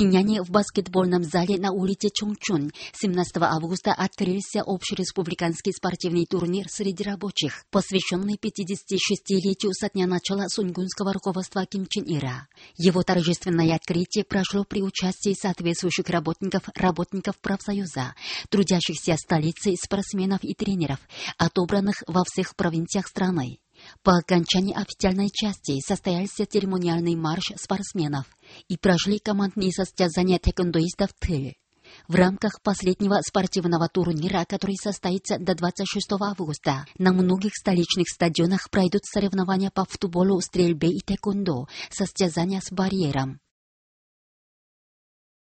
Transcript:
Тюмени в баскетбольном зале на улице Чончун 17 августа открылся общереспубликанский спортивный турнир среди рабочих, посвященный 56-летию со дня начала сунгунского руководства Ким Чен Ира. Его торжественное открытие прошло при участии соответствующих работников профсоюза, трудящихся столицы, спортсменов и тренеров, отобранных во всех провинциях страны. По окончании официальной части состоялся церемониальный марш спортсменов и прошли командные состязания тэквондоистов ТЫЛ. В рамках последнего спортивного турнира, который состоится до 26 августа, на многих столичных стадионах пройдут соревнования по футболу, стрельбе и тэквондо, состязания с барьером.